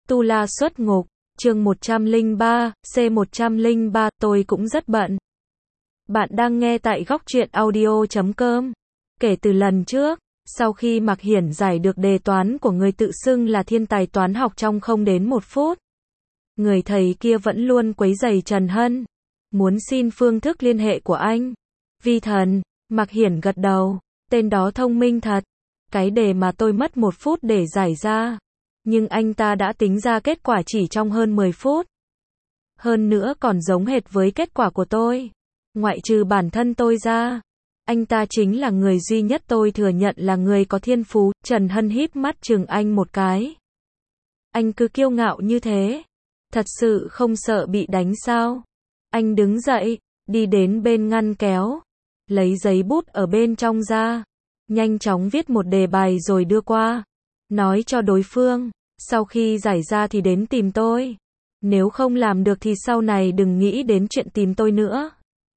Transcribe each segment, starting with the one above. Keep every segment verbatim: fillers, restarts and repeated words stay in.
Tu La xuất ngục, chương một trăm lẻ ba, C một trăm lẻ ba, tôi cũng rất bận. Bạn đang nghe tại góc truyện audio chấm com. Kể từ lần trước, sau khi Mạc Hiển giải được đề toán của người tự xưng là thiên tài toán học trong không đến một phút, người thầy kia vẫn luôn quấy rầy Trần Hân, muốn xin phương thức liên hệ của anh. Vi thần, Mạc Hiển gật đầu, tên đó thông minh thật. Cái đề mà tôi mất một phút để giải ra, nhưng anh ta đã tính ra kết quả chỉ trong hơn mười phút. Hơn nữa còn giống hệt với kết quả của tôi. Ngoại trừ bản thân tôi ra, anh ta chính là người duy nhất tôi thừa nhận là người có thiên phú. Trần Hân híp mắt chừng anh một cái. Anh cứ kiêu ngạo như thế, thật sự không sợ bị đánh sao? Anh đứng dậy, đi đến bên ngăn kéo, lấy giấy bút ở bên trong ra, nhanh chóng viết một đề bài rồi đưa qua, nói cho đối phương, sau khi giải ra thì đến tìm tôi. Nếu không làm được thì sau này đừng nghĩ đến chuyện tìm tôi nữa.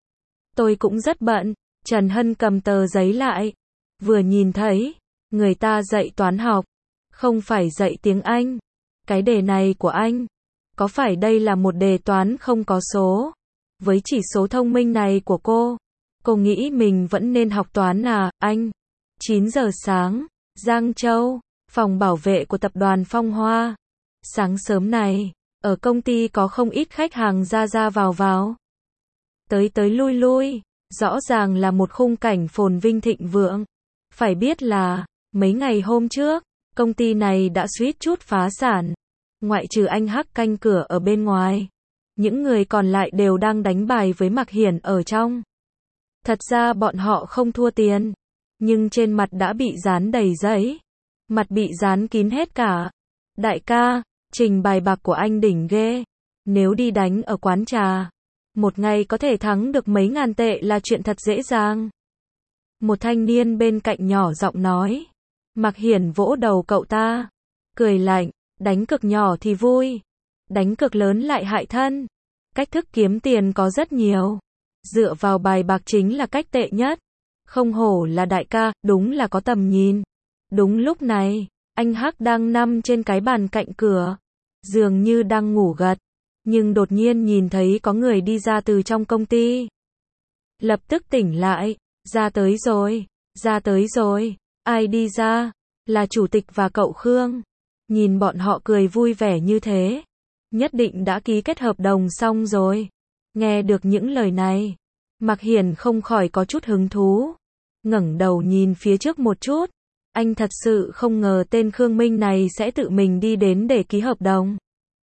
Tôi cũng rất bận. Trần Hân cầm tờ giấy lại, vừa nhìn thấy, người ta dạy toán học, không phải dạy tiếng Anh. Cái đề này của anh, có phải đây là một đề toán không có số? Với chỉ số thông minh này của cô, cô nghĩ mình vẫn nên học toán à, anh? chín giờ sáng, Giang Châu, phòng bảo vệ của tập đoàn Phong Hoa. Sáng sớm này, ở công ty có không ít khách hàng ra ra vào vào, tới tới lui lui, rõ ràng là một khung cảnh phồn vinh thịnh vượng. Phải biết là, mấy ngày hôm trước, công ty này đã suýt chút phá sản. Ngoại trừ anh Hắc canh cửa ở bên ngoài, những người còn lại đều đang đánh bài với Mạc Hiển ở trong. Thật ra bọn họ không thua tiền, nhưng trên mặt đã bị dán đầy giấy. Mặt bị dán kín hết cả. Đại ca, trình bài bạc của anh đỉnh ghê. Nếu đi đánh ở quán trà, một ngày có thể thắng được mấy ngàn tệ là chuyện thật dễ dàng. Một thanh niên bên cạnh nhỏ giọng nói. Mạc Hiển vỗ đầu cậu ta, cười lạnh, đánh cược nhỏ thì vui, đánh cược lớn lại hại thân. Cách thức kiếm tiền có rất nhiều, dựa vào bài bạc chính là cách tệ nhất. Không hổ là đại ca, đúng là có tầm nhìn. Đúng lúc này, anh Hắc đang nằm trên cái bàn cạnh cửa, dường như đang ngủ gật, nhưng đột nhiên nhìn thấy có người đi ra từ trong công ty. Lập tức tỉnh lại, ra tới rồi, ra tới rồi, ai đi ra? Là chủ tịch và cậu Khương. Nhìn bọn họ cười vui vẻ như thế, nhất định đã ký kết hợp đồng xong rồi. Nghe được những lời này, Mạc Hiển không khỏi có chút hứng thú, ngẩng đầu nhìn phía trước một chút. Anh thật sự không ngờ tên Khương Minh này sẽ tự mình đi đến để ký hợp đồng.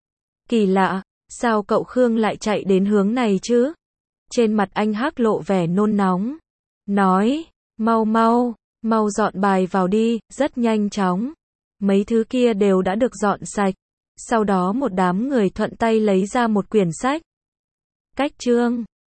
Kỳ lạ, sao cậu Khương lại chạy đến hướng này chứ? Trên mặt anh Hắc lộ vẻ nôn nóng, nói, mau mau, mau dọn bài vào đi, rất nhanh chóng. Mấy thứ kia đều đã được dọn sạch. Sau đó một đám người thuận tay lấy ra một quyển sách. Cách chương,